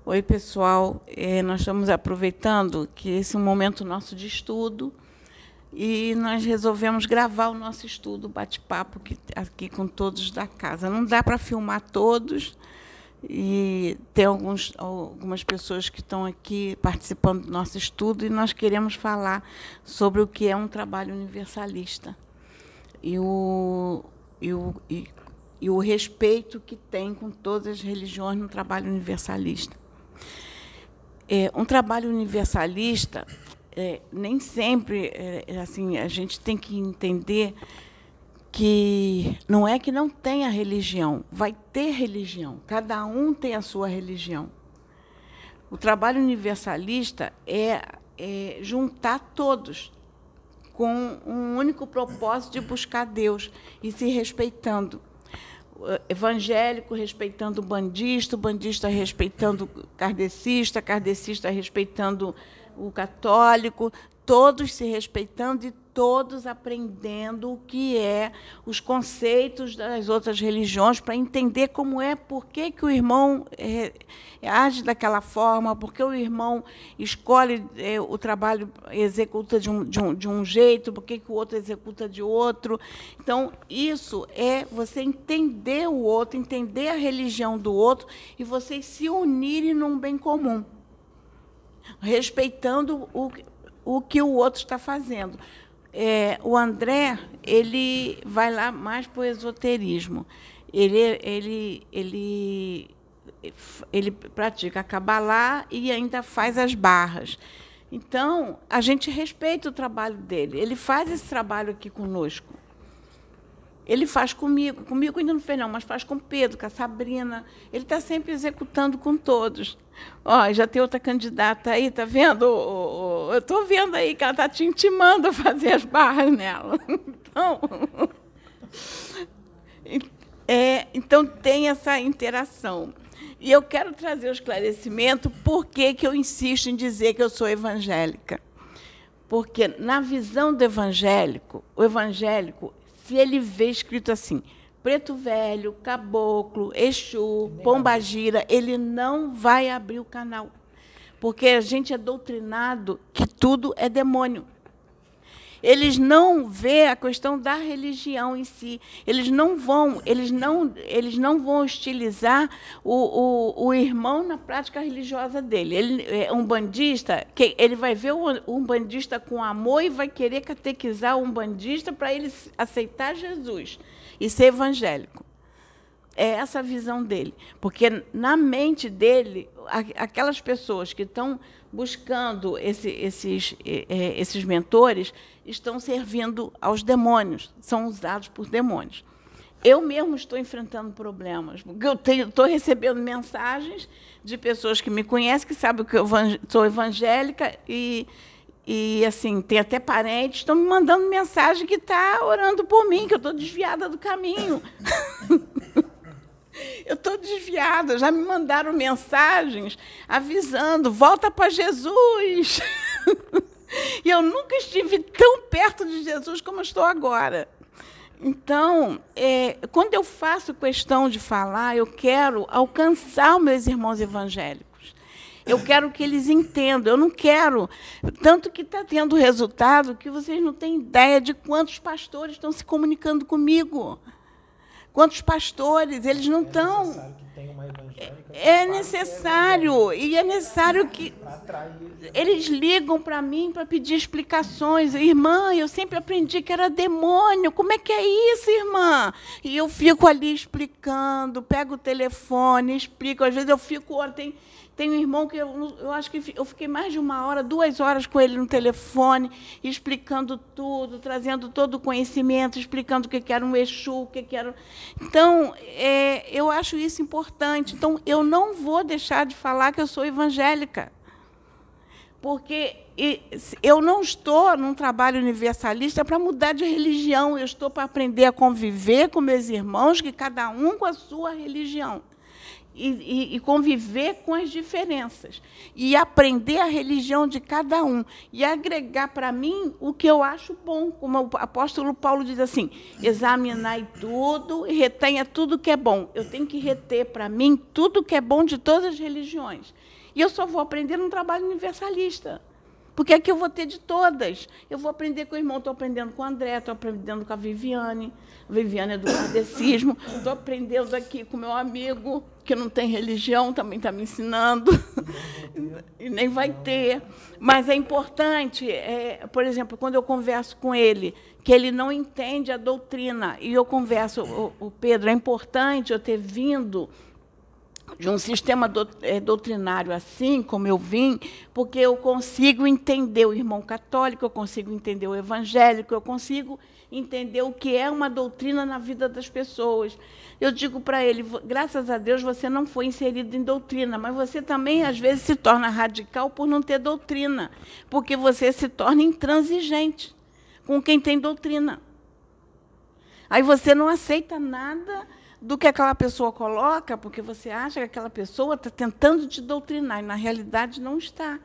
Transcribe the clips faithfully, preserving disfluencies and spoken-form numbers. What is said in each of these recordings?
Oi, pessoal. É, nós estamos aproveitando que esse é um momento nosso de estudo e nós resolvemos gravar o nosso estudo, bate-papo aqui com todos da casa. Não dá para filmar todos, e tem alguns, algumas pessoas que estão aqui participando do nosso estudo e nós queremos falar sobre o que é um trabalho universalista e o, e o, e, e o respeito que tem com todas as religiões no trabalho universalista. É, um trabalho universalista, é, nem sempre, é, assim, a gente tem que entender que não é que não tenha religião, vai ter religião, cada um tem a sua religião. O trabalho universalista é, é juntar todos com um único propósito de buscar Deus e se respeitando. Evangélico respeitando o bandista, o bandista respeitando o kardecista, kardecista respeitando o católico, todos se respeitando e todos aprendendo o que é os conceitos das outras religiões para entender como é, por que, que o irmão é, age daquela forma, por que o irmão escolhe é, o trabalho, executa de um, de um, de um jeito, por que, que o outro executa de outro. Então, isso é você entender o outro, entender a religião do outro e vocês se unirem num bem comum, respeitando o, o que o outro está fazendo. É, o André, ele vai lá mais para o esoterismo. Ele, ele, ele, ele pratica a Cabalá e ainda faz as barras. Então, a gente respeita o trabalho dele. Ele faz esse trabalho aqui conosco. Ele faz comigo. Comigo ainda não fez, não, mas faz com o Pedro, com a Sabrina. Ele está sempre executando com todos. Ó, já tem outra candidata aí, está vendo? Eu estou vendo aí que ela está te intimando a fazer as barras nela. Então, é, então tem essa interação. E eu quero trazer o esclarecimento por que que eu insisto em dizer que eu sou evangélica. Porque, na visão do evangélico, o evangélico, se ele vê escrito assim, preto velho, caboclo, Exu, pombagira, ele não vai abrir o canal, porque a gente é doutrinado que tudo é demônio. Eles não vê a questão da religião em si. Eles não vão, eles não, eles não vão hostilizar o, o, o irmão na prática religiosa dele. Ele é um bandista, que ele vai ver um bandista com amor e vai querer catequizar um bandista para ele aceitar Jesus e ser evangélico. É essa a visão dele, porque na mente dele, aquelas pessoas que estão buscando esse, esses, esses mentores estão servindo aos demônios, são usados por demônios. Eu mesmo estou enfrentando problemas, porque eu tenho, estou recebendo mensagens de pessoas que me conhecem, que sabem que eu sou evangélica, e, e assim, tem até parentes, estão me mandando mensagem que está orando por mim, que eu estou desviada do caminho. Eu estou desviada, já me mandaram mensagens avisando, volta para Jesus. E eu nunca estive tão perto de Jesus como estou agora. Então, é, quando eu faço questão de falar, eu quero alcançar os meus irmãos evangélicos. Eu quero que eles entendam, eu não quero... Tanto que está tendo resultado que vocês não têm ideia de quantos pastores estão se comunicando comigo. Quantos pastores, eles não estão... É necessário, e é necessário que... Eles ligam para mim para pedir explicações. Irmã, eu sempre aprendi que era demônio. Como é que é isso, irmã? E eu fico ali explicando, pego o telefone, explico. Às vezes eu fico... Tem, tem um irmão que eu, eu acho que eu fiquei mais de uma hora, duas horas com ele no telefone, explicando tudo, trazendo todo o conhecimento, explicando o que era um Exu, o que era... Então, é, eu acho isso importante. Então, eu não vou deixar de falar que eu sou evangélica, porque eu não estou num trabalho universalista para mudar de religião, eu estou para aprender a conviver com meus irmãos, que cada um com a sua religião. E, e, e conviver com as diferenças, e aprender a religião de cada um, e agregar para mim o que eu acho bom, como o apóstolo Paulo diz assim, examinai tudo e retenha tudo que é bom. Eu tenho que reter para mim tudo que é bom de todas as religiões. E eu só vou aprender num trabalho universalista. Porque aqui eu vou ter de todas. Eu vou aprender com o irmão, estou aprendendo com o André, estou aprendendo com a Viviane. A Viviane é do kardecismo. Estou aprendendo aqui com o meu amigo, que não tem religião, também está me ensinando. E nem vai ter. Mas é importante, é, por exemplo, quando eu converso com ele, que ele não entende a doutrina, e eu converso, o, o Pedro, é importante eu ter vindo de um sistema do, é, doutrinário assim, como eu vim, porque eu consigo entender o irmão católico, eu consigo entender o evangélico, eu consigo entender o que é uma doutrina na vida das pessoas. Eu digo para ele, graças a Deus você não foi inserido em doutrina, mas você também, às vezes, se torna radical por não ter doutrina, porque você se torna intransigente com quem tem doutrina. Aí você não aceita nada do que aquela pessoa coloca, porque você acha que aquela pessoa está tentando te doutrinar, e, na realidade, não está.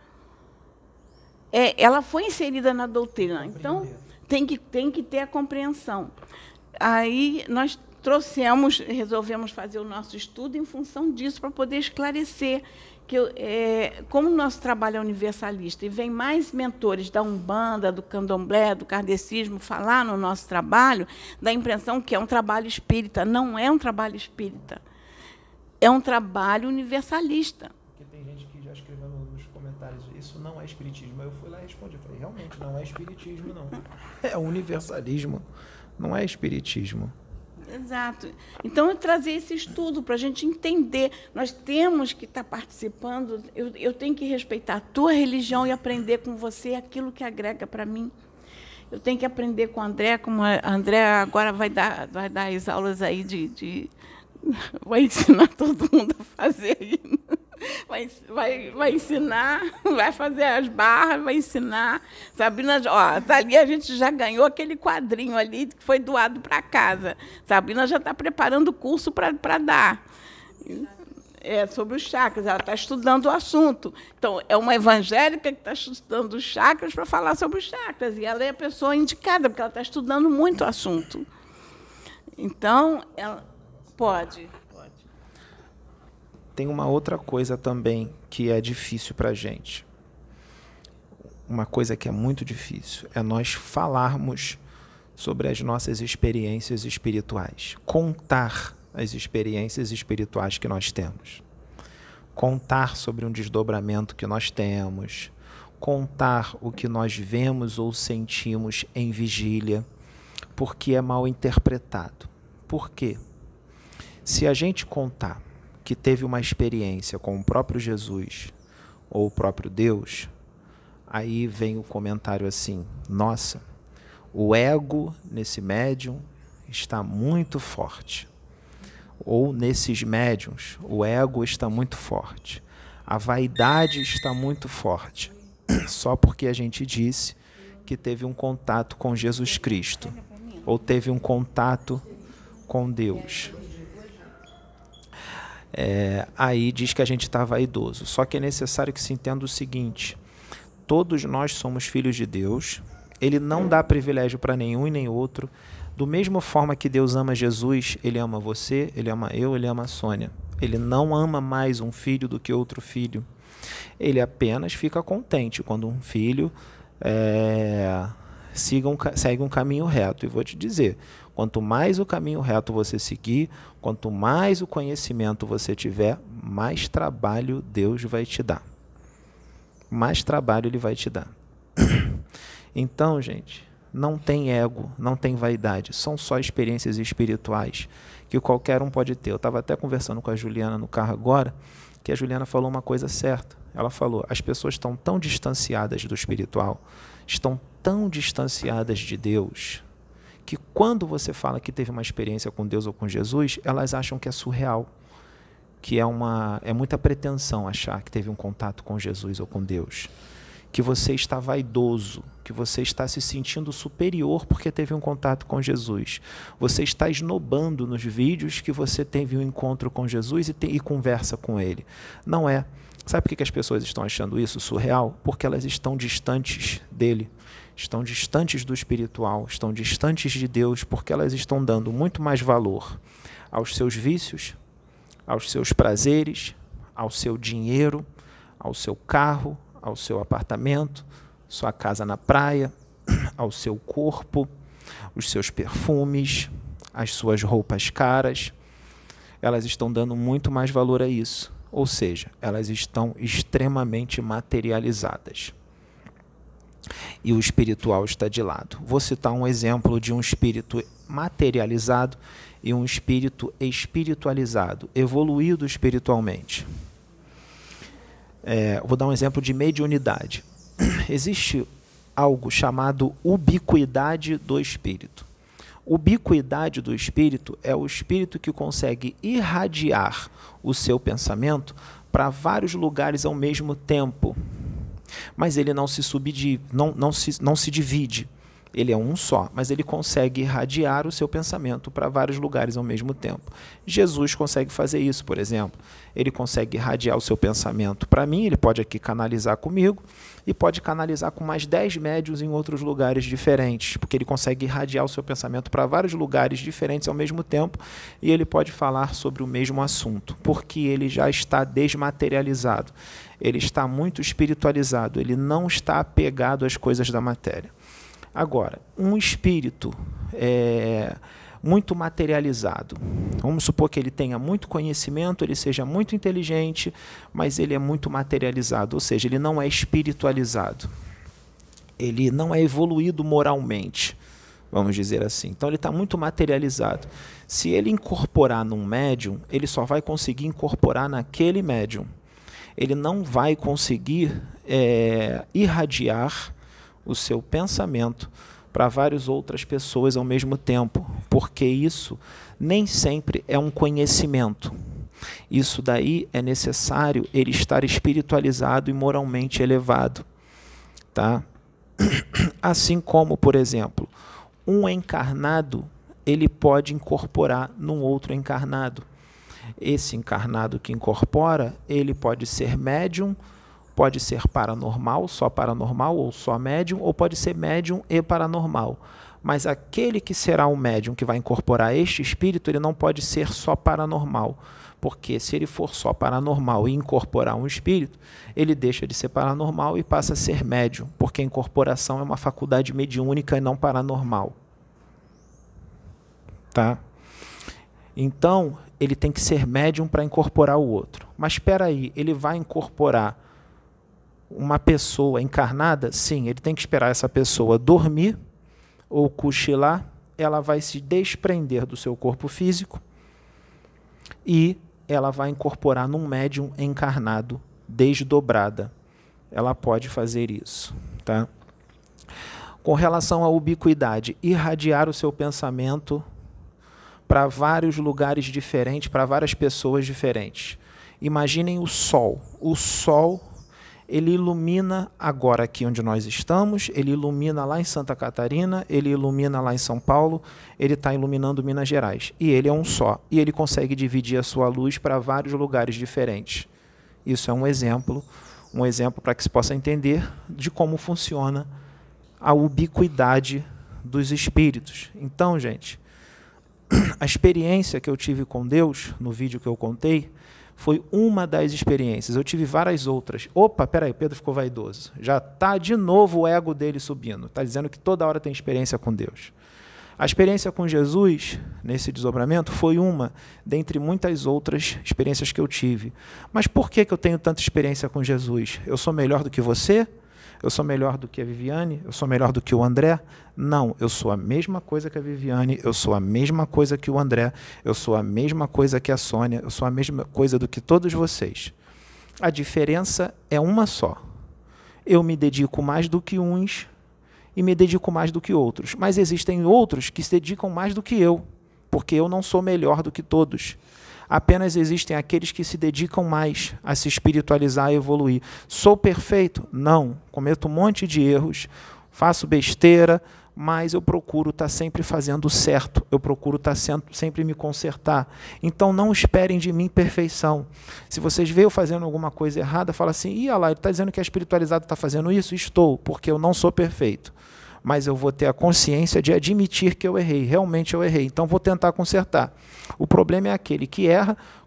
É, ela foi inserida na doutrina, então tem que, tem que ter a compreensão. Aí nós trouxemos, resolvemos fazer o nosso estudo em função disso, para poder esclarecer que, é, como o nosso trabalho é universalista, e vem mais mentores da Umbanda, do Candomblé, do kardecismo, falar no nosso trabalho, dá a impressão que é um trabalho espírita. Não é um trabalho espírita. É um trabalho universalista. Porque tem gente que já escreveu nos comentários, isso não é espiritismo. Eu fui lá e respondi, eu falei, realmente, não é espiritismo, não. É universalismo, não é espiritismo. Exato. Então, eu trazer esse estudo para a gente entender. Nós temos que estar participando, eu, eu tenho que respeitar a tua religião e aprender com você aquilo que agrega para mim. Eu tenho que aprender com o André, como a André agora vai dar, vai dar as aulas aí de, de... vai ensinar todo mundo a fazer. Vai, vai, vai ensinar, vai fazer as barras, vai ensinar. Sabina, ó, ali a gente já ganhou aquele quadrinho ali que foi doado para casa. Sabina já está preparando o curso para dar. É, sobre os chakras, ela está estudando o assunto. Então, é uma evangélica que está estudando os chakras para falar sobre os chakras. E ela é a pessoa indicada, porque ela está estudando muito o assunto. Então, ela pode. Tem uma outra coisa também que é difícil para a gente. Uma coisa que é muito difícil é nós falarmos sobre as nossas experiências espirituais. Contar as experiências espirituais que nós temos. Contar sobre um desdobramento que nós temos. Contar o que nós vemos ou sentimos em vigília, porque é mal interpretado. Por quê? Se a gente contar que teve uma experiência com o próprio Jesus ou o próprio Deus, aí vem o comentário assim, nossa, o ego nesse médium está muito forte. Ou nesses médiums, o ego está muito forte. A vaidade está muito forte. Só porque a gente disse que teve um contato com Jesus Cristo. Ou teve um contato com Deus. É, aí diz que a gente está vaidoso. Só que é necessário que se entenda o seguinte, todos nós somos filhos de Deus, ele não dá privilégio para nenhum e nem outro, do mesma forma que Deus ama Jesus, ele ama você, ele ama eu, ele ama a Sônia. Ele não ama mais um filho do que outro filho. Ele apenas fica contente quando um filho é, siga um, segue um caminho reto. E vou te dizer, quanto mais o caminho reto você seguir, quanto mais o conhecimento você tiver, mais trabalho Deus vai te dar. Mais trabalho Ele vai te dar. Então, gente, não tem ego, não tem vaidade, são só experiências espirituais que qualquer um pode ter. Eu estava até conversando com a Juliana no carro agora, que a Juliana falou uma coisa certa. Ela falou, as pessoas estão tão distanciadas do espiritual, estão tão distanciadas de Deus, que quando você fala que teve uma experiência com Deus ou com Jesus, elas acham que é surreal, que é, uma, é muita pretensão achar que teve um contato com Jesus ou com Deus, que você está vaidoso, que você está se sentindo superior porque teve um contato com Jesus. Você está esnobando nos vídeos que você teve um encontro com Jesus e, tem, e conversa com Ele. Não é. Sabe por que as pessoas estão achando isso surreal? Porque elas estão distantes dEle, estão distantes do espiritual, estão distantes de Deus, porque elas estão dando muito mais valor aos seus vícios, aos seus prazeres, ao seu dinheiro, ao seu carro, ao seu apartamento, sua casa na praia, ao seu corpo, os seus perfumes, as suas roupas caras. Elas estão dando muito mais valor a isso, ou seja, elas estão extremamente materializadas. E o espiritual está de lado. Vou citar um exemplo de um espírito materializado e um espírito espiritualizado, evoluído espiritualmente. É, vou dar um exemplo de mediunidade. Existe algo chamado ubiquidade do espírito. Ubiquidade do espírito é o espírito que consegue irradiar o seu pensamento para vários lugares ao mesmo tempo. Mas ele não se subdivide, não, não, se, não se divide. Ele é um só, mas ele consegue irradiar o seu pensamento para vários lugares ao mesmo tempo. Jesus consegue fazer isso, por exemplo. Ele consegue irradiar o seu pensamento para mim, ele pode aqui canalizar comigo, e pode canalizar com mais dez médiuns em outros lugares diferentes, porque ele consegue irradiar o seu pensamento para vários lugares diferentes ao mesmo tempo, e ele pode falar sobre o mesmo assunto, porque ele já está desmaterializado. Ele está muito espiritualizado, ele não está apegado às coisas da matéria. Agora, um espírito é, muito materializado, vamos supor que ele tenha muito conhecimento, ele seja muito inteligente, mas ele é muito materializado, ou seja, ele não é espiritualizado, ele não é evoluído moralmente, vamos dizer assim. Então ele está muito materializado. Se ele incorporar num médium, ele só vai conseguir incorporar naquele médium. Ele não vai conseguir é, irradiar o seu pensamento para várias outras pessoas ao mesmo tempo, porque isso nem sempre é um conhecimento. Isso daí é necessário ele estar espiritualizado e moralmente elevado, tá? Assim como, por exemplo, um encarnado, ele pode incorporar num outro encarnado. Esse encarnado que incorpora, ele pode ser médium, pode ser paranormal, só paranormal ou só médium, ou pode ser médium e paranormal. Mas aquele que será o médium que vai incorporar este espírito, ele não pode ser só paranormal, porque se ele for só paranormal e incorporar um espírito, ele deixa de ser paranormal e passa a ser médium, porque a incorporação é uma faculdade mediúnica e não paranormal. Tá? Então, ele tem que ser médium para incorporar o outro. Mas espera aí, ele vai incorporar uma pessoa encarnada? Sim, ele tem que esperar essa pessoa dormir ou cochilar, ela vai se desprender do seu corpo físico e ela vai incorporar num médium encarnado desdobrada. Ela pode fazer isso, tá? Com relação à ubiquidade, irradiar o seu pensamento para vários lugares diferentes, para várias pessoas diferentes. Imaginem o sol. O sol, ele ilumina agora aqui onde nós estamos, ele ilumina lá em Santa Catarina, ele ilumina lá em São Paulo, ele está iluminando Minas Gerais. E ele é um só. E ele consegue dividir a sua luz para vários lugares diferentes. Isso é um exemplo, um exemplo para que se possa entender de como funciona a ubiquidade dos espíritos. Então, gente, a experiência que eu tive com Deus, no vídeo que eu contei, foi uma das experiências. Eu tive várias outras. Opa, peraí, Pedro ficou vaidoso. Já está de novo o ego dele subindo. Está dizendo que toda hora tem experiência com Deus. A experiência com Jesus, nesse desdobramento, foi uma dentre muitas outras experiências que eu tive. Mas por que que eu tenho tanta experiência com Jesus? Eu sou melhor do que você? Eu sou melhor do que a Viviane? Eu sou melhor do que o André? Não, eu sou a mesma coisa que a Viviane, eu sou a mesma coisa que o André, eu sou a mesma coisa que a Sônia, eu sou a mesma coisa do que todos vocês. A diferença é uma só. Eu me dedico mais do que uns e me dedico mais do que outros. Mas existem outros que se dedicam mais do que eu, porque eu não sou melhor do que todos. Apenas existem aqueles que se dedicam mais a se espiritualizar e evoluir. Sou perfeito? Não. Cometo um monte de erros, faço besteira, mas eu procuro estar sempre fazendo o certo. Eu procuro estar sempre me consertar. Então não esperem de mim perfeição. Se vocês veem eu fazendo alguma coisa errada, fala assim, ih, olha lá, ele está dizendo que a espiritualizada está fazendo isso? Estou, porque eu não sou perfeito. Mas eu vou ter a consciência de admitir que eu errei, realmente eu errei, então vou tentar consertar. O problema é aquele que erra,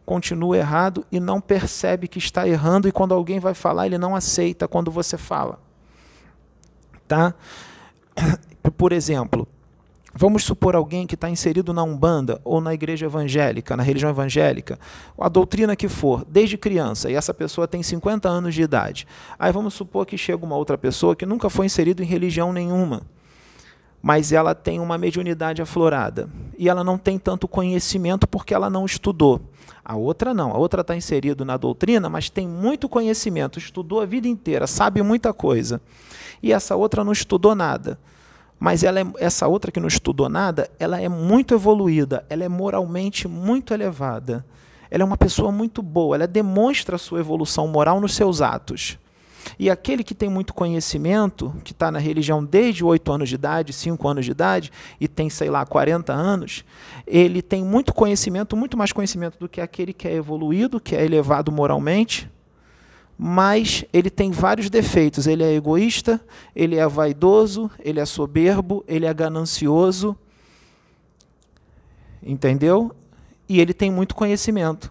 continua errado e não percebe que está errando, e quando alguém vai falar, ele não aceita quando você fala. Tá? Por exemplo, vamos supor alguém que está inserido na Umbanda ou na igreja evangélica, na religião evangélica, a doutrina que for, desde criança, e essa pessoa tem cinquenta anos de idade. Aí vamos supor que chega uma outra pessoa que nunca foi inserida em religião nenhuma, mas ela tem uma mediunidade aflorada, e ela não tem tanto conhecimento porque ela não estudou. A outra não, a outra está inserida na doutrina, mas tem muito conhecimento, estudou a vida inteira, sabe muita coisa. E essa outra não estudou nada. Mas ela é, essa outra que não estudou nada, ela é muito evoluída, ela é moralmente muito elevada. Ela é uma pessoa muito boa, ela demonstra a sua evolução moral nos seus atos. E aquele que tem muito conhecimento, que está na religião desde oito anos de idade, cinco anos de idade, e tem, sei lá, quarenta anos, ele tem muito conhecimento, muito mais conhecimento do que aquele que é evoluído, que é elevado moralmente, mas ele tem vários defeitos. Ele é egoísta, ele é vaidoso, ele é soberbo, ele é ganancioso, entendeu? E ele tem muito conhecimento.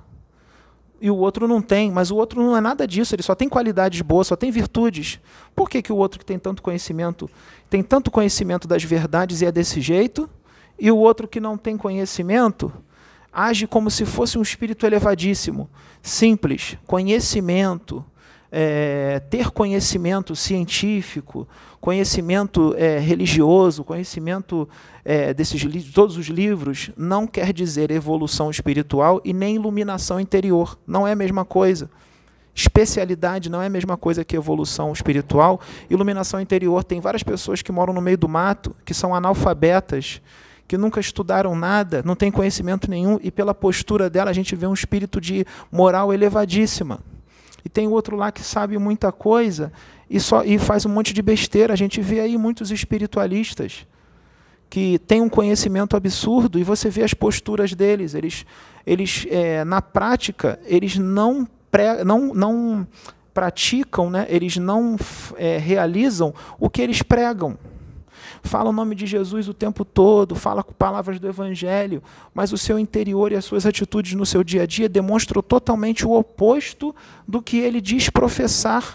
E o outro não tem, mas o outro não é nada disso, ele só tem qualidades boas, só tem virtudes. Por que que o outro que tem tanto conhecimento, tem tanto conhecimento das verdades e é desse jeito, e o outro que não tem conhecimento age como se fosse um espírito elevadíssimo? Simples, conhecimento, é, ter conhecimento científico, conhecimento é, religioso, conhecimento é, desses de todos os livros, não quer dizer evolução espiritual e nem iluminação interior. Não é a mesma coisa. Especialidade não é a mesma coisa que evolução espiritual. Iluminação interior, tem várias pessoas que moram no meio do mato, que são analfabetas, que nunca estudaram nada, não têm conhecimento nenhum, e pela postura dela a gente vê um espírito de moral elevadíssima. E tem outro lá que sabe muita coisa e, só, e faz um monte de besteira. A gente vê aí muitos espiritualistas que têm um conhecimento absurdo e você vê as posturas deles. Eles, eles é, na prática, eles não, pré, não, não praticam, né? Eles não é, realizam o que eles pregam. Fala o nome de Jesus o tempo todo, fala com palavras do Evangelho, mas o seu interior e as suas atitudes no seu dia a dia demonstram totalmente o oposto do que ele diz professar.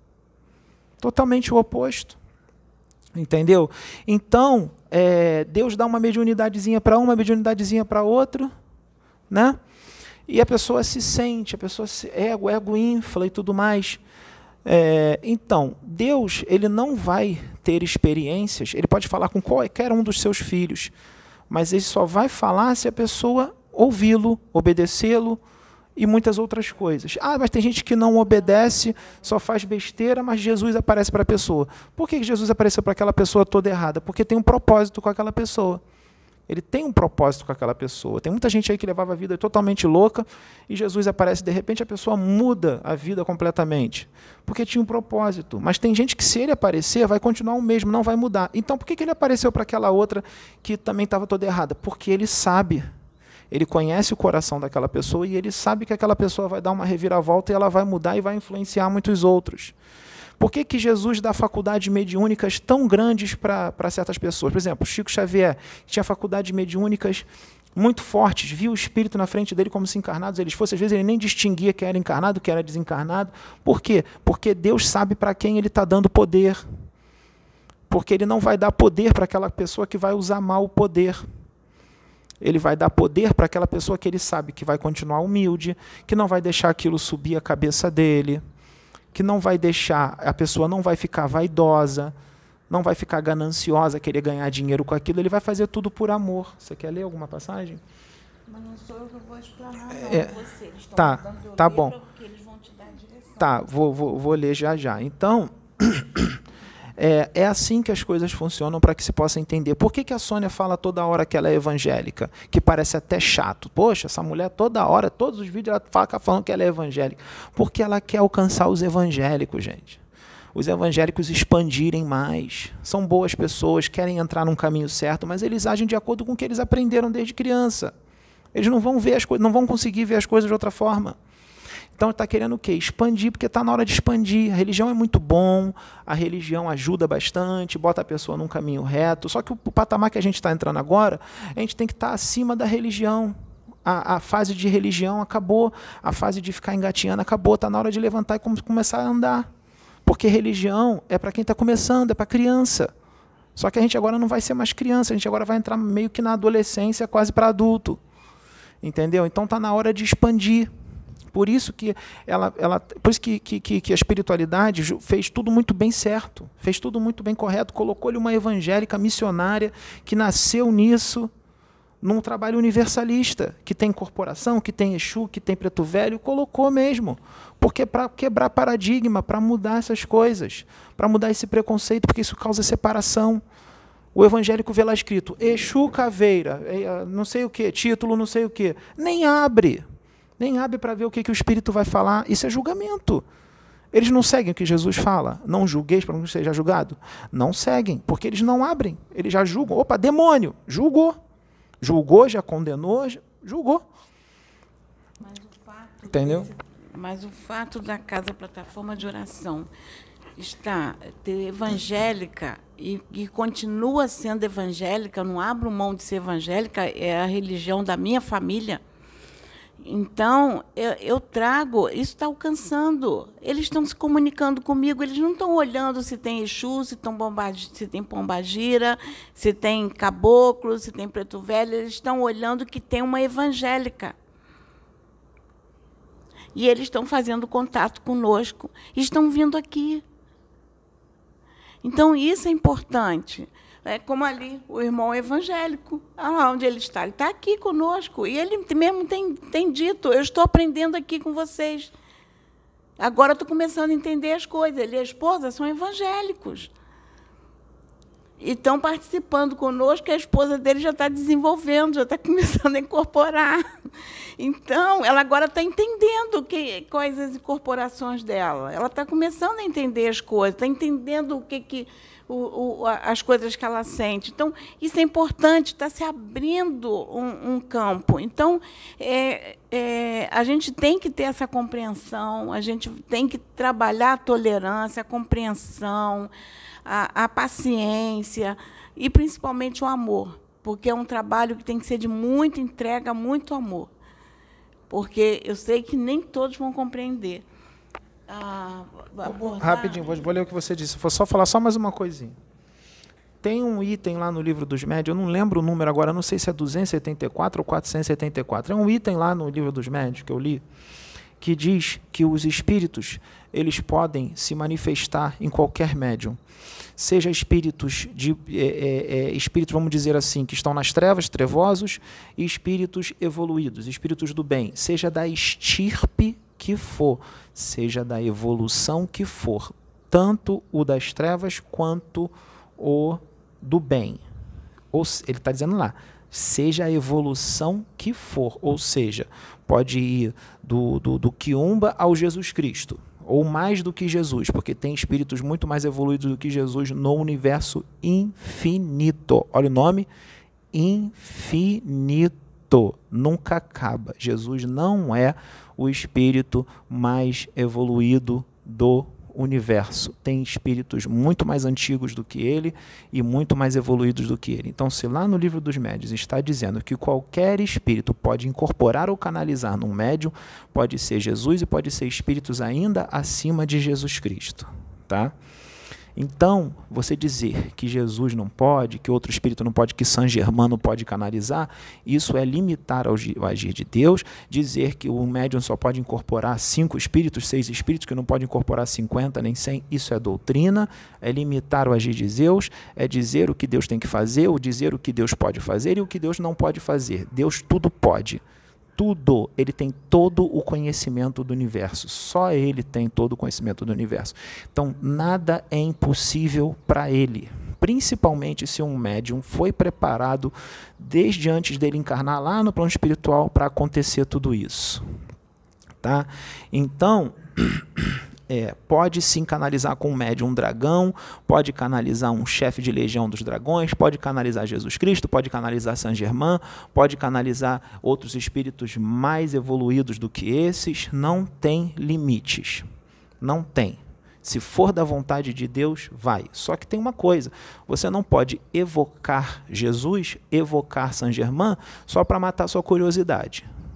Totalmente o oposto. Entendeu? Então, é, Deus dá uma mediunidadezinha para uma, mediunidadezinha para outra, né? E a pessoa se sente, a pessoa se ego, ego infla e tudo mais. É, então, Deus, ele não vai ter experiências, ele pode falar com qualquer um dos seus filhos, mas ele só vai falar se a pessoa ouvi-lo, obedecê-lo e muitas outras coisas. Ah, mas tem gente que não obedece, só faz besteira, mas Jesus aparece para a pessoa. Por que Jesus apareceu para aquela pessoa toda errada? Porque tem um propósito com aquela pessoa. Ele tem um propósito com aquela pessoa. Tem muita gente aí que levava a vida totalmente louca e Jesus aparece, de repente a pessoa muda a vida completamente. Porque tinha um propósito. Mas tem gente que, se ele aparecer, vai continuar o mesmo, não vai mudar. Então, por que que ele apareceu para aquela outra que também estava toda errada? Porque ele sabe. Ele conhece o coração daquela pessoa e ele sabe que aquela pessoa vai dar uma reviravolta e ela vai mudar e vai influenciar muitos outros. Por que que Jesus dá faculdades mediúnicas tão grandes para certas pessoas? Por exemplo, Chico Xavier tinha faculdades mediúnicas muito fortes, via o espírito na frente dele como se encarnados eles fossem. Às vezes ele nem distinguia quem era encarnado, quem era desencarnado. Por quê? Porque Deus sabe para quem ele está dando poder. Porque ele não vai dar poder para aquela pessoa que vai usar mal o poder. Ele vai dar poder para aquela pessoa que ele sabe que vai continuar humilde, que não vai deixar aquilo subir a cabeça dele, que não vai deixar, a pessoa não vai ficar vaidosa, não vai ficar gananciosa, querer ganhar dinheiro com aquilo, ele vai fazer tudo por amor. Você quer ler alguma passagem? Mas não sou eu que vou explanar, não, é, você. Eles estão tá, mandando eu tá ler bom. porque eles vão te dar a direção. Tá, vou, vou, vou ler já já. Então, é, é assim que as coisas funcionam para que se possa entender. Por que que a Sônia fala toda hora que ela é evangélica? Que parece até chato. Poxa, essa mulher toda hora, todos os vídeos, ela fica falando que ela é evangélica. Porque ela quer alcançar os evangélicos, gente. Os evangélicos expandirem mais. São boas pessoas, querem entrar num caminho certo, mas eles agem de acordo com o que eles aprenderam desde criança. Eles não vão ver as coisas, não vão conseguir ver as coisas de outra forma. Então está querendo o quê? Expandir, porque está na hora de expandir. A religião é muito bom, a religião ajuda bastante, bota a pessoa num caminho reto. Só que o patamar que a gente está entrando agora, a gente tem que estar acima da religião. A, a fase de religião acabou, a fase de ficar engatinhando acabou, está na hora de levantar e com, começar a andar. Porque religião é para quem está começando, é para criança. Só que a gente agora não vai ser mais criança, a gente agora vai entrar meio que na adolescência, quase para adulto. Entendeu? Então está na hora de expandir. Por isso que, ela, ela, por isso que, que, que a espiritualidade fez tudo muito bem certo, fez tudo muito bem correto, colocou-lhe uma evangélica missionária que nasceu nisso, num trabalho universalista, que tem corporação, que tem Exu, que tem Preto Velho, colocou mesmo. Porque é para quebrar paradigma, para mudar essas coisas, para mudar esse preconceito, porque isso causa separação. O evangélico vê lá escrito, Exu Caveira, não sei o quê, título não sei o quê. Nem abre. Nem abre para ver o que, que o Espírito vai falar. Isso é julgamento. Eles não seguem o que Jesus fala. Não julgueis para não seja julgado. Não seguem, porque eles não abrem. Eles já julgam. Opa, demônio, julgou. Julgou, já condenou, já julgou. Mas o fato Entendeu? Desse, mas o fato da Casa Plataforma de Oração está ter evangélica e, e continua sendo evangélica, não abro mão de ser evangélica, é a religião da minha família. Então, eu, eu trago, isso está alcançando. Eles estão se comunicando comigo, eles não estão olhando se tem Exu, se, se tem Pombagira, se tem Caboclo, se tem Preto Velho, eles estão olhando que tem uma evangélica. E eles estão fazendo contato conosco, e estão vindo aqui. Então, isso é importante. É como ali, o irmão evangélico, ah, onde ele está? Ele está aqui conosco. E ele mesmo tem, tem dito, eu estou aprendendo aqui com vocês. Agora estou começando a entender as coisas. Ele e a esposa são evangélicos. E estão participando conosco, e a esposa dele já está desenvolvendo, já está começando a incorporar. Então, ela agora está entendendo que, quais as incorporações dela. Ela está começando a entender as coisas, está entendendo o que... que O, o, as coisas que ela sente. Então, isso é importante, está se abrindo um, um campo. Então, é, é, a gente tem que ter essa compreensão, a gente tem que trabalhar a tolerância, a compreensão, a, a paciência e, principalmente, o amor, porque é um trabalho que tem que ser de muita entrega, muito amor, porque eu sei que nem todos vão compreender. Ah, rapidinho, vou, vou ler o que você disse. Vou só falar só mais uma coisinha. Tem um item lá no livro dos médios, eu não lembro o número agora, não sei se é duzentos e setenta e quatro ou quatrocentos e setenta e quatro. É um item lá no livro dos médios que eu li, que diz que os espíritos eles podem se manifestar em qualquer médium. Seja espíritos, de, é, é, é, espíritos, vamos dizer assim, que estão nas trevas, trevosos, e espíritos evoluídos, espíritos do bem, seja da estirpe que for, seja da evolução que for, tanto o das trevas quanto o do bem. Ou, ele está dizendo lá, seja a evolução que for, ou seja, pode ir do, do, do Quiumba ao Jesus Cristo, ou mais do que Jesus, porque tem espíritos muito mais evoluídos do que Jesus no universo infinito. Olha o nome, infinito, nunca acaba. Jesus não é o espírito mais evoluído do universo. Tem espíritos muito mais antigos do que ele e muito mais evoluídos do que ele. Então, se lá no livro dos médiuns está dizendo que qualquer espírito pode incorporar ou canalizar num médium, pode ser Jesus e pode ser espíritos ainda acima de Jesus Cristo, tá? Então, você dizer que Jesus não pode, que outro espírito não pode, que Saint Germain não pode canalizar, isso é limitar ao agir de Deus. Dizer que o médium só pode incorporar cinco espíritos, seis espíritos, que não pode incorporar cinquenta nem cem, isso é doutrina, é limitar o agir de Deus, é dizer o que Deus tem que fazer, ou dizer o que Deus pode fazer e o que Deus não pode fazer. Deus tudo pode. Tudo, ele tem todo o conhecimento do universo, só ele tem todo o conhecimento do universo. Então, nada é impossível para ele, principalmente se um médium foi preparado desde antes dele encarnar lá no plano espiritual para acontecer tudo isso. Tá? Então, é, pode sim canalizar com um médium um dragão, pode canalizar um chefe de legião dos dragões, pode canalizar Jesus Cristo, pode canalizar Saint Germain, pode canalizar outros espíritos mais evoluídos do que esses, não tem limites, não tem. Se for da vontade de Deus, vai. Só que tem uma coisa, você não pode evocar Jesus, evocar Saint Germain, só para matar sua curiosidade.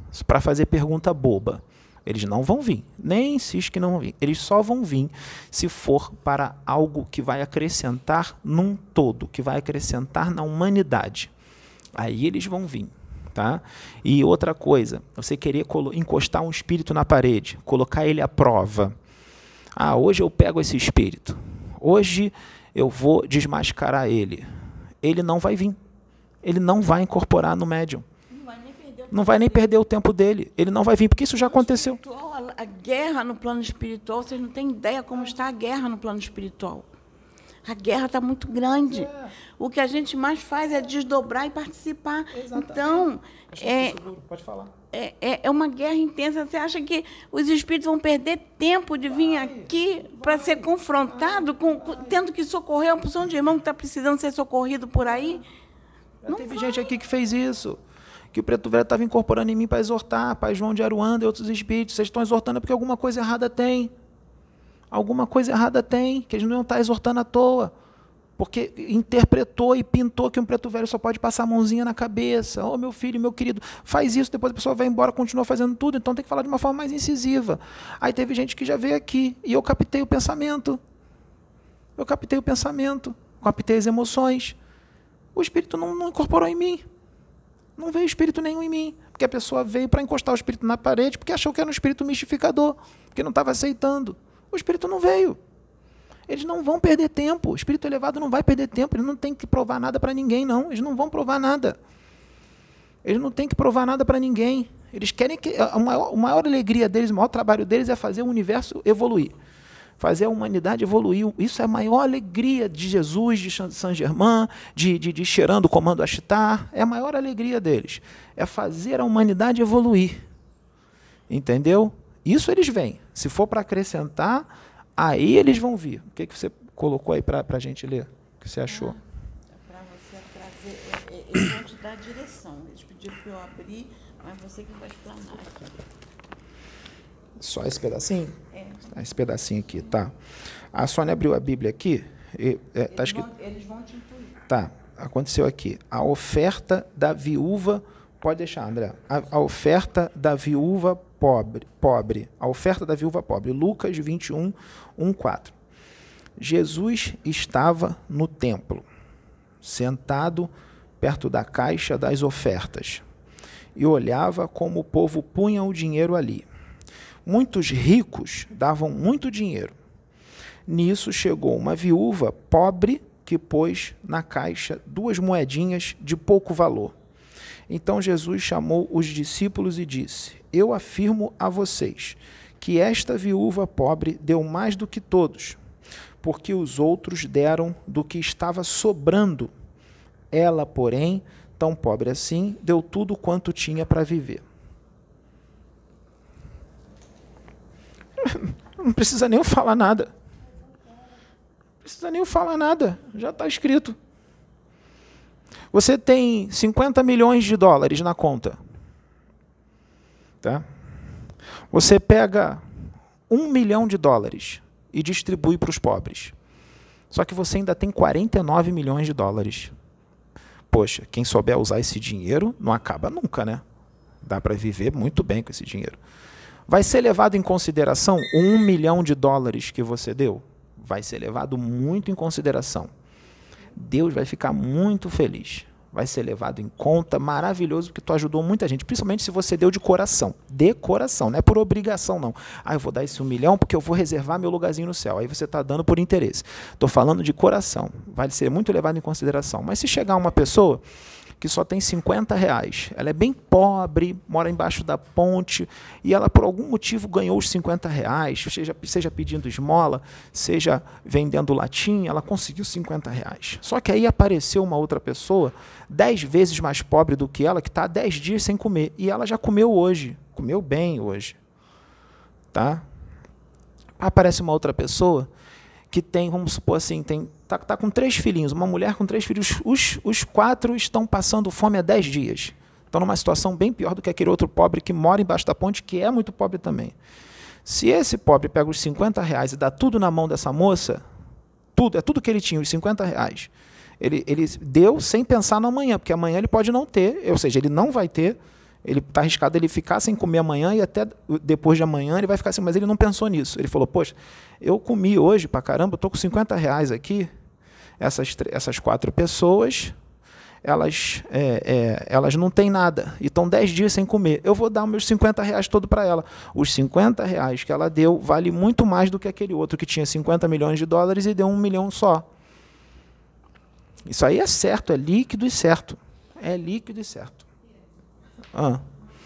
para fazer pergunta boba. Eles não vão vir, nem insiste que não vão vir. Eles só vão vir se for para algo que vai acrescentar num todo, que vai acrescentar na humanidade. Aí eles vão vir. Tá? E outra coisa, você querer encostar um espírito na parede, colocar ele à prova. Ah, hoje eu pego esse espírito, hoje eu vou desmascarar ele. Ele não vai vir, ele não vai incorporar no médium. Não vai nem perder o tempo dele. Ele não vai vir, porque isso já aconteceu. A guerra no plano espiritual, vocês não têm ideia como está a guerra no plano espiritual. A guerra está muito grande. É. O que a gente mais faz é desdobrar e participar. Exatamente. Então, é, pode falar. É, é, é uma guerra intensa. Você acha que os espíritos vão perder tempo de vir vai, aqui para ser confrontado, com, com, tendo que socorrer uma porção de irmão que está precisando ser socorrido por aí? Já teve vai. gente aqui que fez isso. Que o Preto Velho estava incorporando em mim para exortar, Pai João de Aruanda e outros espíritos. Vocês estão exortando porque alguma coisa errada tem. Alguma coisa errada tem, que eles não estão exortando à toa. Porque interpretou e pintou que um Preto Velho só pode passar a mãozinha na cabeça. Ô, oh, meu filho, meu querido, faz isso, depois a pessoa vai embora, continua fazendo tudo, então tem que falar de uma forma mais incisiva. Aí teve gente que já veio aqui, e eu captei o pensamento. Eu captei o pensamento, captei as emoções. O espírito não, não incorporou em mim. Não veio espírito nenhum em mim, porque a pessoa veio para encostar o espírito na parede, porque achou que era um espírito mistificador, porque não estava aceitando. O espírito não veio. Eles não vão perder tempo. O espírito elevado não vai perder tempo. Ele não tem que provar nada para ninguém, não. Eles não vão provar nada. Eles não têm que provar nada para ninguém. Eles querem que... A maior, a maior alegria deles, o maior trabalho deles é fazer o universo evoluir. Fazer a humanidade evoluir. Isso é a maior alegria de Jesus, de Saint-Germain, de, de, de Cheirando o Comando Ashtar. É a maior alegria deles. É fazer a humanidade evoluir. Entendeu? Isso eles vêm. Se for para acrescentar, aí eles vão vir. O que, que você colocou aí para a gente ler? O que você achou? Ah, é para você trazer... Eles vão te dar a direção. Eles pediram para eu abrir, mas você que vai explanar aqui. Só esse pedacinho? É. Esse pedacinho aqui, tá. A Sônia abriu a Bíblia aqui. E, é, eles, tá escrito... vão, eles vão te intuir. Tá, aconteceu aqui. A oferta da viúva... Pode deixar, André. A, a oferta da viúva pobre, pobre. A oferta da viúva pobre. Lucas vinte e um, um, quatro. Jesus estava no templo, sentado perto da caixa das ofertas, e olhava como o povo punha o dinheiro ali. Muitos ricos davam muito dinheiro. Nisso chegou uma viúva pobre que pôs na caixa duas moedinhas de pouco valor. Então Jesus chamou os discípulos e disse: Eu afirmo a vocês que esta viúva pobre deu mais do que todos, porque os outros deram do que estava sobrando. Ela, porém, tão pobre assim, deu tudo quanto tinha para viver. Não precisa nem eu falar nada. Não precisa nem eu falar nada. Já está escrito. Você tem cinquenta milhões de dólares na conta. Tá? Você pega um milhão de dólares e distribui para os pobres. Só que você ainda tem quarenta e nove milhões de dólares. Poxa, quem souber usar esse dinheiro não acaba nunca, né? Dá para viver muito bem com esse dinheiro. Vai ser levado em consideração o um milhão de dólares que você deu? Vai ser levado muito em consideração. Deus vai ficar muito feliz. Vai ser levado em conta, maravilhoso, porque tu ajudou muita gente, principalmente se você deu de coração. De coração, não é por obrigação, não. Ah, eu vou dar esse um milhão porque eu vou reservar meu lugarzinho no céu. Aí você está dando por interesse. Estou falando de coração. Vai ser muito levado em consideração. Mas se chegar uma pessoa que só tem cinquenta reais, ela é bem pobre, mora embaixo da ponte, e ela por algum motivo ganhou os cinquenta reais, seja, seja pedindo esmola, seja vendendo latinha, ela conseguiu cinquenta reais. Só que aí apareceu uma outra pessoa, dez vezes mais pobre do que ela, que está há dez dias sem comer, e ela já comeu hoje, comeu bem hoje. Tá? Aparece uma outra pessoa que tem, vamos supor assim, tem, tá, tá com três filhinhos, uma mulher com três filhos, os, os quatro estão passando fome há dez dias. Estão numa situação bem pior do que aquele outro pobre que mora embaixo da ponte, que é muito pobre também. Se esse pobre pega os cinquenta reais e dá tudo na mão dessa moça, tudo, é tudo que ele tinha, os cinquenta reais, ele, ele deu sem pensar no amanhã, porque amanhã ele pode não ter, ou seja, ele não vai ter, Ele está arriscado ele ficar sem comer amanhã e até depois de amanhã ele vai ficar assim, mas ele não pensou nisso. Ele falou, poxa, eu comi hoje pra caramba, estou com cinquenta reais aqui, essas, essas quatro pessoas, elas, é, é, elas não têm nada e estão dez dias sem comer. Eu vou dar meus cinquenta reais todo para ela. Os cinquenta reais que ela deu vale muito mais do que aquele outro que tinha cinquenta milhões de dólares e deu um milhão só. Isso aí é certo, é líquido e certo. É líquido e certo. Ah.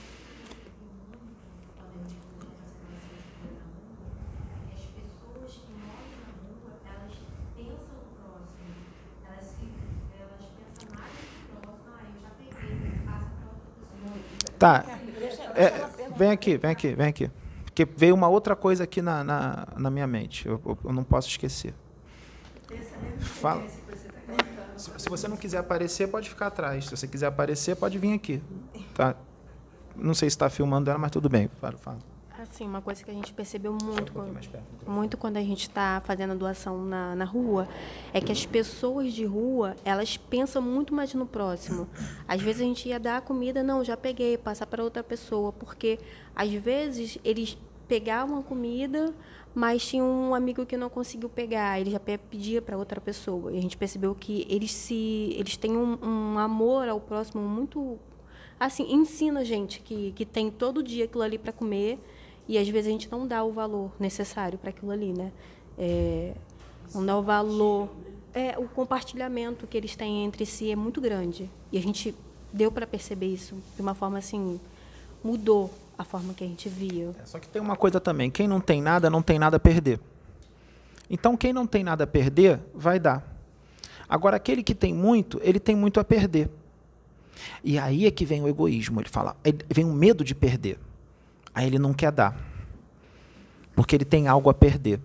Tá. É, vem aqui, vem aqui, vem aqui. Porque veio uma outra coisa aqui na, na, na minha mente. Eu, eu, eu não posso esquecer. Fala. Se, se você não quiser aparecer, pode ficar atrás. Se você quiser aparecer, pode vir aqui. Tá? Não sei se está filmando ela, mas tudo bem. Fala, fala. Assim, uma coisa que a gente percebeu muito, um quando, muito quando a gente está fazendo a doação na, na rua, é que as pessoas de rua, elas pensam muito mais no próximo. Às vezes a gente ia dar a comida, não, já peguei, passar para outra pessoa, porque às vezes eles pegavam a comida, mas tinha um amigo que não conseguiu pegar, ele já pedia para outra pessoa. E a gente percebeu que eles, se, eles têm um, um amor ao próximo muito... Assim, ensina a gente que, que tem todo dia aquilo ali para comer, e às vezes a gente não dá o valor necessário para aquilo ali, né? É, não dá o valor. É, o compartilhamento que eles têm entre si é muito grande. E a gente deu para perceber isso de uma forma assim, mudou a forma que a gente via. É, só que tem uma coisa também, quem não tem nada, não tem nada a perder. Então, quem não tem nada a perder, vai dar. Agora, aquele que tem muito, ele tem muito a perder. E aí é que vem o egoísmo. Ele fala, vem o medo de perder. Aí ele não quer dar, porque ele tem algo a perder.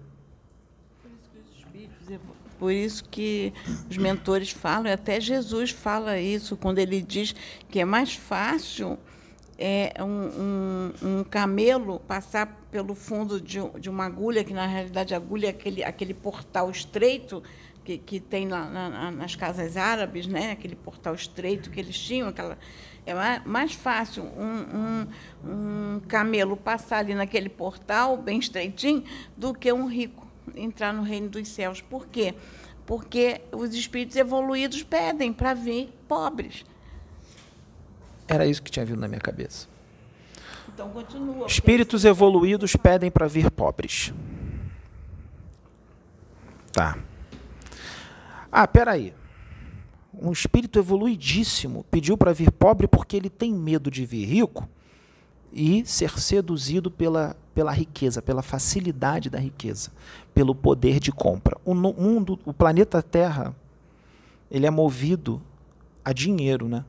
Por isso que os mentores falam, e até Jesus fala isso, quando ele diz que é mais fácil é, um, um, um camelo passar pelo fundo de, de uma agulha, que na realidade a agulha é aquele, aquele portal estreito que, que tem lá na, nas casas árabes, né? Aquele portal estreito que eles tinham, aquela... É mais fácil um, um, um camelo passar ali naquele portal, bem estreitinho, do que um rico entrar no reino dos céus. Por quê? Porque os espíritos evoluídos pedem para vir pobres. Era isso que tinha vindo na minha cabeça. Então, continua. Espíritos evoluídos pedem para vir pobres. Tá. Ah, peraí. Um espírito evoluidíssimo pediu para vir pobre porque ele tem medo de vir rico e ser seduzido pela, pela riqueza, pela facilidade da riqueza, pelo poder de compra. O mundo, o planeta Terra, ele é movido a dinheiro, né?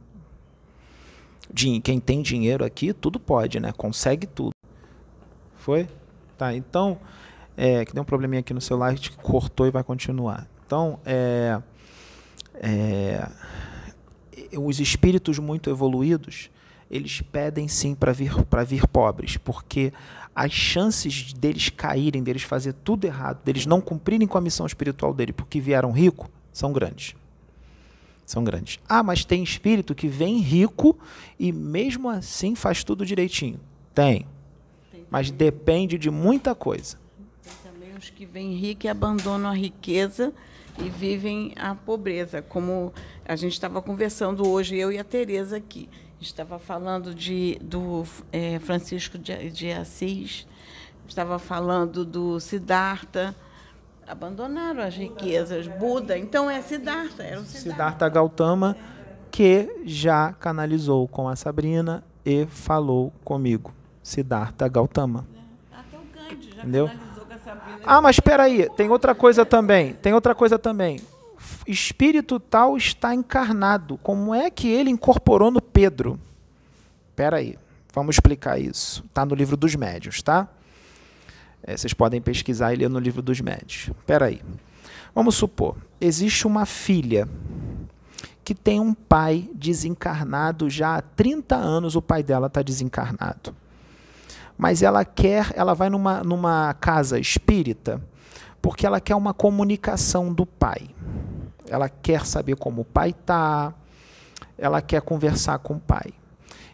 Quem tem dinheiro aqui, tudo pode, né? Consegue tudo. Foi? Tá, então, é, que deu um probleminha aqui no celular, a gente cortou e vai continuar. Então, é... É, os espíritos muito evoluídos, eles pedem sim para vir, para vir pobres, porque as chances deles caírem, deles fazer tudo errado, deles não cumprirem com a missão espiritual dele, porque vieram rico, são grandes. São grandes. Ah, mas tem espírito que vem rico e mesmo assim faz tudo direitinho. Tem. Tem mas depende de muita coisa. Tem também os que vêm ricos e abandonam a riqueza e vivem a pobreza, como a gente estava conversando hoje, eu e a Tereza aqui. A gente estava falando de, do é, Francisco de, de Assis, estava falando do Siddhartha, abandonaram as riquezas, Buda, então é Siddhartha, era o Siddhartha. Siddhartha Gautama, que já canalizou com a Sabrina e falou comigo. Siddhartha Gautama. É, até o Gandhi já entendeu? Canalizou. Ah, mas espera aí, tem outra coisa também, tem outra coisa também. Espírito tal está encarnado. Como é que ele incorporou no Pedro? Espera aí, vamos explicar isso. Está no livro dos médiuns, tá? É, vocês podem pesquisar e ler no livro dos médiuns. Espera aí. Vamos supor, existe uma filha que tem um pai desencarnado já há trinta anos, o pai dela está desencarnado. Mas ela quer, ela vai numa, numa casa espírita porque ela quer uma comunicação do pai. Ela quer saber como o pai está, ela quer conversar com o pai.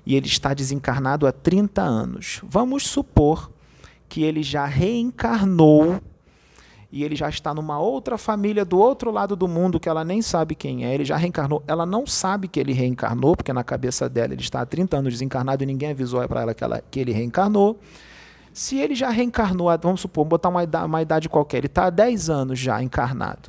e ele está desencarnado há trinta anos. Vamos supor que ele já reencarnou e ele já está numa outra família do outro lado do mundo que ela nem sabe quem é. Ele já reencarnou. Ela não sabe que ele reencarnou, porque na cabeça dela ele está há trinta anos desencarnado e ninguém avisou para ela que, ela que ele reencarnou. Se ele já reencarnou, vamos supor, botar uma idade, uma idade qualquer, ele está há dez anos já encarnado.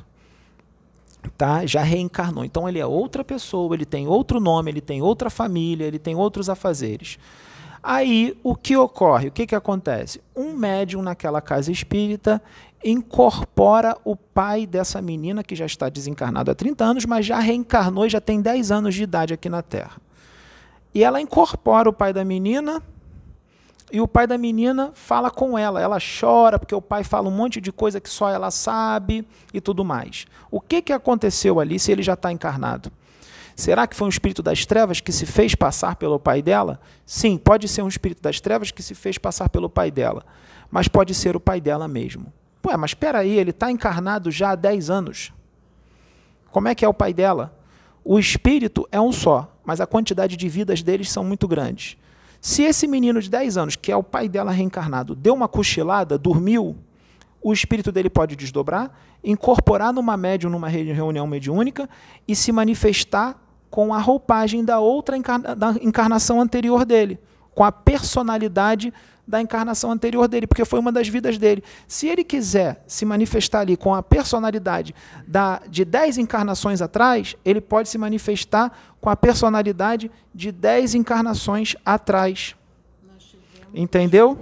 Tá? Já reencarnou. Então ele é outra pessoa, ele tem outro nome, ele tem outra família, ele tem outros afazeres. Aí, o que ocorre? O que, que acontece? Um médium naquela casa espírita incorpora o pai dessa menina que já está desencarnado há trinta anos, mas já reencarnou e já tem dez anos de idade aqui na Terra. E ela incorpora o pai da menina e o pai da menina fala com ela. Ela chora porque o pai fala um monte de coisa que só ela sabe e tudo mais. O que, que aconteceu ali se ele já está encarnado? Será que foi um espírito das trevas que se fez passar pelo pai dela? Sim, pode ser um espírito das trevas que se fez passar pelo pai dela, mas pode ser o pai dela mesmo. Ué, mas espera aí, ele está encarnado já há dez anos. Como é que é o pai dela? O espírito é um só, mas a quantidade de vidas deles são muito grandes. Se esse menino de dez anos, que é o pai dela reencarnado, deu uma cochilada, dormiu, o espírito dele pode desdobrar, incorporar numa médium, numa reunião mediúnica e se manifestar com a roupagem da outra encarna, da encarnação anterior dele, com a personalidade da encarnação anterior dele, porque foi uma das vidas dele. Se ele quiser se manifestar ali com a personalidade da, de dez encarnações atrás, ele pode se manifestar com a personalidade de dez encarnações atrás. Entendeu?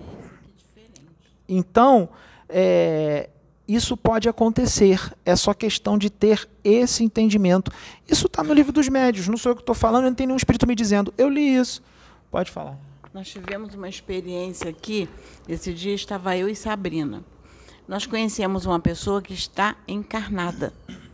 Então, é, isso pode acontecer, é só questão de ter esse entendimento. Isso está no livro dos médiuns, não sou eu que estou falando, não tem nenhum espírito me dizendo. Eu li isso. Pode falar. Nós tivemos uma experiência aqui, esse dia estava eu e Sabrina. Nós conhecemos uma pessoa que está encarnada.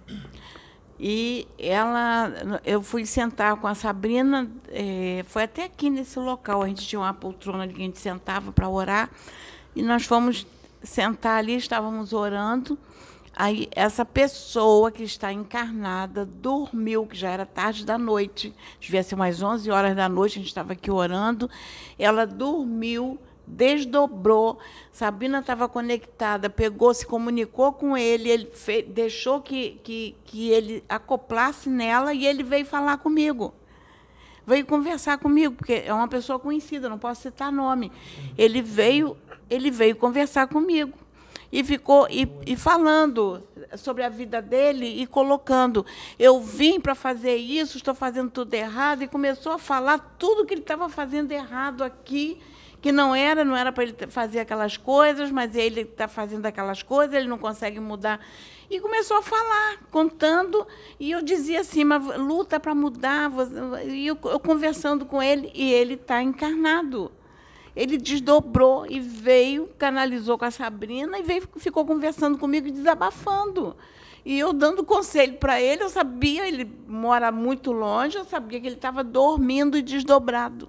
E ela, eu fui sentar com a Sabrina, é, foi até aqui nesse local, a gente tinha uma poltrona que a gente sentava para orar, e nós fomos sentar ali, estávamos orando. Aí essa pessoa que está encarnada dormiu, que já era tarde da noite, devia ser umas onze horas da noite, a gente estava aqui orando, ela dormiu, desdobrou, Sabrina estava conectada, pegou, se comunicou com ele, ele fez, deixou que, que, que ele acoplasse nela e ele veio falar comigo. Veio conversar comigo, porque é uma pessoa conhecida, não posso citar nome. Ele veio, ele veio conversar comigo. E ficou e, e falando sobre a vida dele e colocando, eu vim para fazer isso, estou fazendo tudo errado, e começou a falar tudo que ele estava fazendo errado aqui, que não era, não era para ele fazer aquelas coisas, mas ele está fazendo aquelas coisas, ele não consegue mudar. E começou a falar, contando, e eu dizia assim, mas luta para mudar, e eu, eu conversando com ele, e ele está encarnado. Ele desdobrou e veio, canalizou com a Sabrina e veio, ficou conversando comigo e desabafando. E eu dando conselho para ele, eu sabia, ele mora muito longe, eu sabia que ele estava dormindo e desdobrado.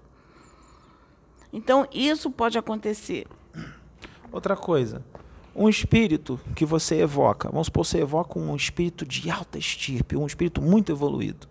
Então, isso pode acontecer. Outra coisa, um espírito que você evoca, vamos supor, você evoca um espírito de alta estirpe, um espírito muito evoluído.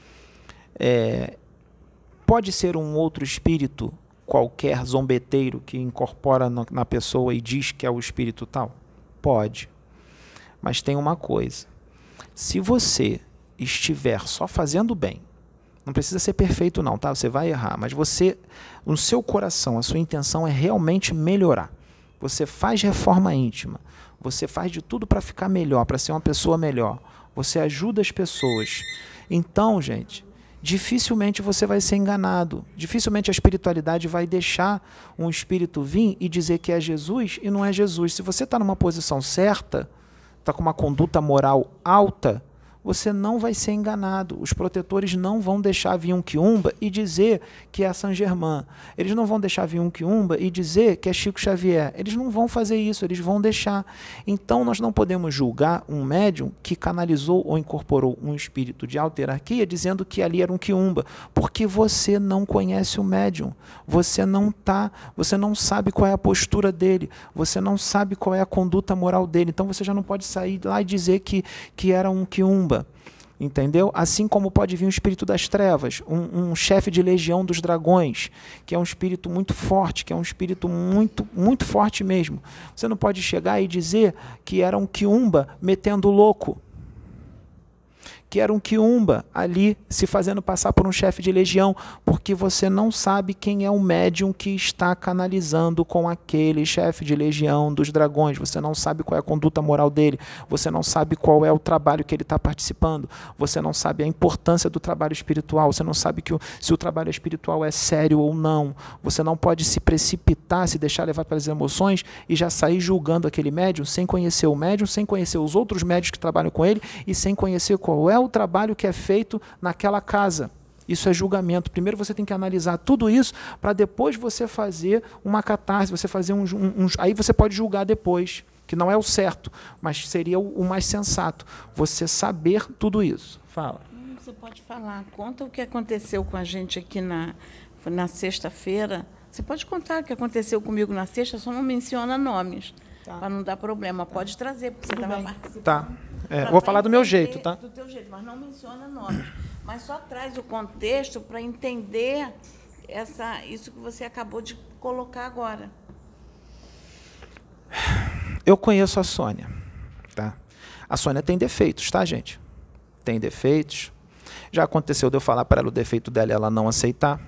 É, pode ser um outro espírito qualquer zombeteiro que incorpora na pessoa e diz que é o espírito tal? Pode. Mas tem uma coisa. Se você estiver só fazendo bem, não precisa ser perfeito não, tá? Você vai errar, mas você, no seu coração, a sua intenção é realmente melhorar. Você faz reforma íntima, você faz de tudo para ficar melhor, para ser uma pessoa melhor. Você ajuda as pessoas. Então, gente, dificilmente você vai ser enganado. Dificilmente a espiritualidade vai deixar um espírito vir e dizer que é Jesus e não é Jesus. Se você está numa posição certa, está com uma conduta moral alta, você não vai ser enganado. Os protetores não vão deixar vir um quiumba e dizer que é Saint Germain. Eles não vão deixar vir um quiumba e dizer que é Chico Xavier. Eles não vão fazer isso, eles vão deixar. Então, nós não podemos julgar um médium que canalizou ou incorporou um espírito de alta hierarquia dizendo que ali era um quiumba, porque você não conhece o médium. Você não tá, você não sabe qual é a postura dele, você não sabe qual é a conduta moral dele. Então, você já não pode sair lá e dizer que, que era um quiumba. Entendeu? Assim como pode vir um espírito das trevas, um, um chefe de legião dos dragões, que é um espírito muito forte, que é um espírito muito, muito forte mesmo. Você não pode chegar e dizer que era um quiumba metendo louco, que era um quiumba ali se fazendo passar por um chefe de legião, porque você não sabe quem é o médium que está canalizando com aquele chefe de legião dos dragões, você não sabe qual é a conduta moral dele, você não sabe qual é o trabalho que ele está participando, você não sabe a importância do trabalho espiritual, você não sabe que o, se o trabalho espiritual é sério ou não, você não pode se precipitar, se deixar levar pelas emoções e já sair julgando aquele médium sem conhecer o médium, sem conhecer os outros médios que trabalham com ele e sem conhecer qual é o trabalho que é feito naquela casa. Isso é julgamento. Primeiro você tem que analisar tudo isso para depois você fazer uma catarse, você fazer um, um, um... Aí você pode julgar depois, que não é o certo, mas seria o, o mais sensato. Você saber tudo isso. Fala. Você pode falar. Conta o que aconteceu com a gente aqui na, na sexta-feira. Você pode contar o que aconteceu comigo na sexta, só não menciona nomes, tá, para não dar problema. Pode trazer, porque tudo você estava participando. Tá. É, vou falar do meu jeito, tá? Do teu jeito, mas não menciona nome. Mas só traz o contexto para entender essa, isso que você acabou de colocar agora. Eu conheço a Sônia, tá? A Sônia tem defeitos, tá, gente? Tem defeitos. Já aconteceu de eu falar para ela o defeito dela e ela não aceitar,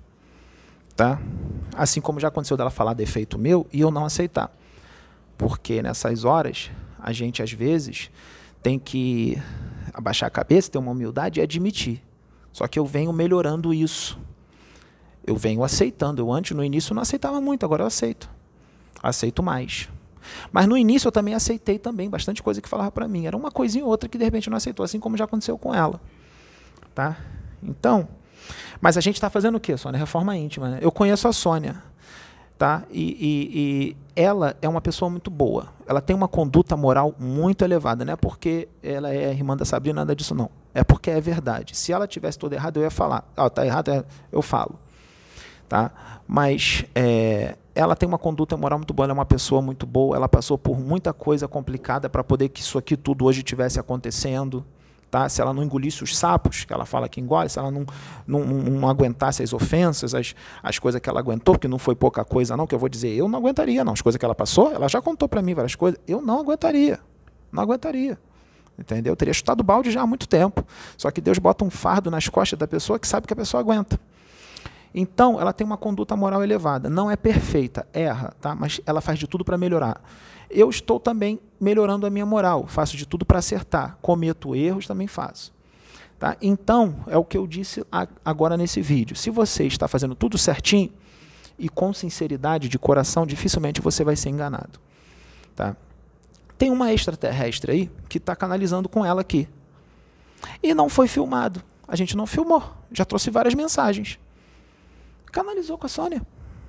tá? Assim como já aconteceu dela falar defeito meu e eu não aceitar. Porque nessas horas, a gente às vezes tem que abaixar a cabeça, ter uma humildade e admitir. Só que eu venho melhorando isso. Eu venho aceitando. Eu antes, no início, não aceitava muito, agora eu aceito. Aceito mais. Mas no início eu também aceitei também bastante coisa que falava para mim. Era uma coisinha ou outra que de repente não aceitou, assim como já aconteceu com ela. Tá? Então, mas a gente está fazendo o quê, Sônia? Reforma íntima, né? Eu conheço a Sônia. Tá? E, e, e ela é uma pessoa muito boa. Ela tem uma conduta moral muito elevada. Não é porque ela é irmã da Sabrina, nada disso não. É porque é verdade. Se ela tivesse tudo errado, eu ia falar. Ah, tá errado, eu falo. Tá? Mas é, ela tem uma conduta moral muito boa, ela é uma pessoa muito boa, ela passou por muita coisa complicada para poder que isso aqui tudo hoje estivesse acontecendo. Tá? Se ela não engolisse os sapos, que ela fala que engole, se ela não, não, não aguentasse as ofensas, as, as coisas que ela aguentou, porque não foi pouca coisa não, que eu vou dizer, eu não aguentaria não, as coisas que ela passou, ela já contou para mim várias coisas, eu não aguentaria, não aguentaria, entendeu? Eu teria chutado o balde já há muito tempo, só que Deus bota um fardo nas costas da pessoa que sabe que a pessoa aguenta. Então, ela tem uma conduta moral elevada, não é perfeita, erra, tá? Mas ela faz de tudo para melhorar. Eu estou também melhorando a minha moral, faço de tudo para acertar, cometo erros, também faço. Tá? Então, é o que eu disse agora nesse vídeo. Se você está fazendo tudo certinho e com sinceridade, de coração, dificilmente você vai ser enganado. Tá? Tem uma extraterrestre aí que está canalizando com ela aqui. E não foi filmado. A gente não filmou. Já trouxe várias mensagens. Canalizou com a Sônia.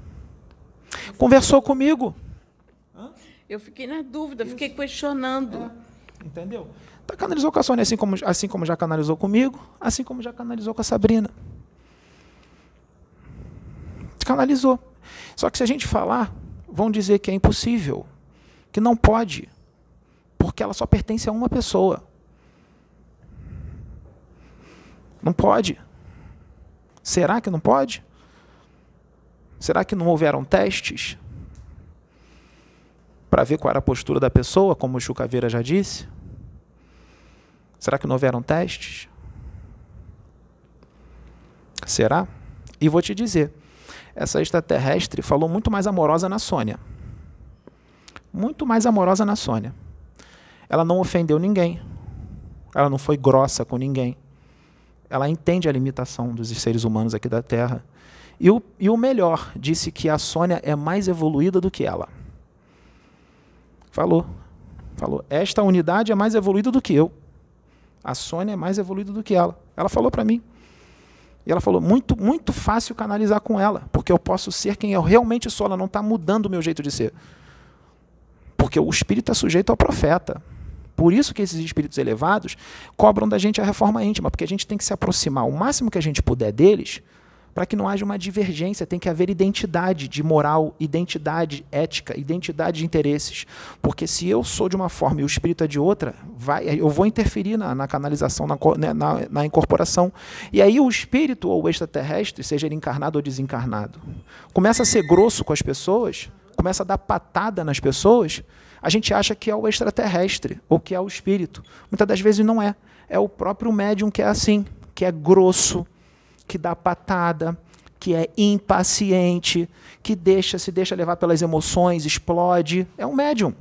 Conversou comigo. Eu fiquei na dúvida, Isso. fiquei questionando. É. Entendeu? Tá, canalizou com a Sônia, assim como, assim como já canalizou comigo, assim como já canalizou com a Sabrina. Canalizou. Só que se a gente falar, vão dizer que é impossível, que não pode, porque ela só pertence a uma pessoa. Não pode. Será que não pode? Será que não houveram testes para ver qual era a postura da pessoa, como o Chucaveira já disse? Será que não houveram testes? Será? E vou te dizer, essa extraterrestre falou muito mais amorosa na Sônia. Muito mais amorosa na Sônia. Ela não ofendeu ninguém. Ela não foi grossa com ninguém. Ela entende a limitação dos seres humanos aqui da Terra. E o, e o melhor, disse que a Sônia é mais evoluída do que ela. Falou. Falou. Esta unidade é mais evoluída do que eu. A Sônia é mais evoluída do que ela. Ela falou para mim. E ela falou, muito, muito fácil canalizar com ela, porque eu posso ser quem eu realmente sou, ela não está mudando o meu jeito de ser. Porque o espírito é sujeito ao profeta. Por isso que esses espíritos elevados cobram da gente a reforma íntima, porque a gente tem que se aproximar o máximo que a gente puder deles para que não haja uma divergência, tem que haver identidade de moral, identidade ética, identidade de interesses. Porque se eu sou de uma forma e o espírito é de outra, vai, eu vou interferir na, na canalização, na, na, na incorporação. E aí o espírito ou o extraterrestre, seja ele encarnado ou desencarnado, começa a ser grosso com as pessoas, começa a dar patada nas pessoas, a gente acha que é o extraterrestre ou que é o espírito. Muitas das vezes não é. É o próprio médium que é assim, que é grosso, que dá patada, que é impaciente, que deixa, se deixa levar pelas emoções, explode. É um médium.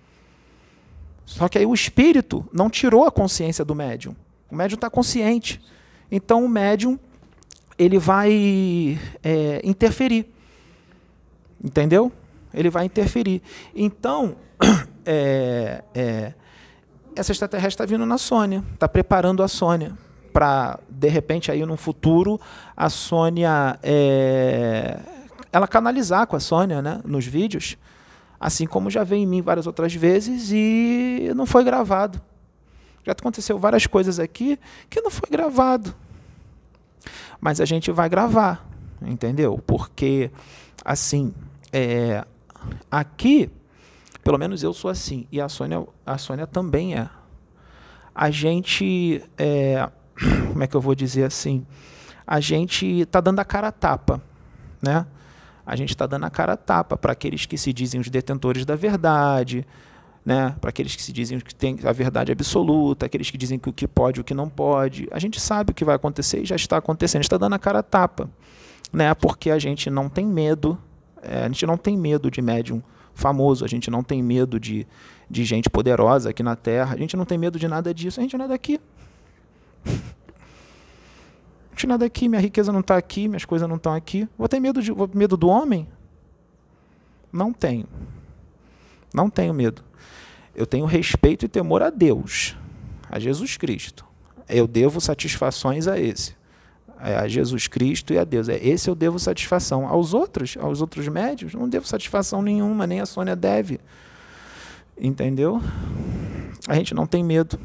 Só que aí o espírito não tirou a consciência do médium. O médium está consciente. Então o médium ele vai é, interferir. Entendeu? Ele vai interferir. Então, é, é, essa extraterrestre está vindo na Sônia, está preparando a Sônia para, de repente, aí no futuro, a Sônia, é, ela canalizar com a Sônia, né, nos vídeos, assim como já veio em mim várias outras vezes e não foi gravado. Já aconteceu várias coisas aqui que não foi gravado. Mas a gente vai gravar, entendeu? Porque, assim, é, aqui, pelo menos eu sou assim, e a Sônia, a Sônia também é. A gente... É, como é que eu vou dizer assim? A gente está dando a cara a tapa, né? A gente está dando a cara a tapa para aqueles que se dizem os detentores da verdade, né? Para aqueles que se dizem que tem a verdade absoluta, aqueles que dizem que o que pode e o que não pode. A gente sabe o que vai acontecer e já está acontecendo. A gente está dando a cara a tapa, né? Porque a gente não tem medo, é, a gente não tem medo de médium famoso, a gente não tem medo de, de gente poderosa aqui na Terra, a gente não tem medo de nada disso, a gente não é daqui. Não tinha nada aqui, minha riqueza não está aqui, minhas coisas não estão aqui. Vou ter medo, de, vou ter medo do homem? Não tenho. Não tenho medo. Eu tenho respeito e temor a Deus, a Jesus Cristo. Eu devo satisfações a esse. A Jesus Cristo e a Deus. É esse eu devo satisfação. Aos outros, aos outros médios, não devo satisfação nenhuma, nem a Sônia deve. Entendeu? A gente não tem medo.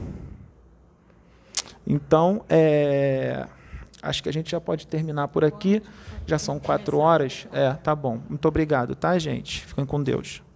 Então, é, acho que a gente já pode terminar por aqui. Já são quatro horas. É, tá bom. Muito obrigado, tá, gente? Fiquem com Deus.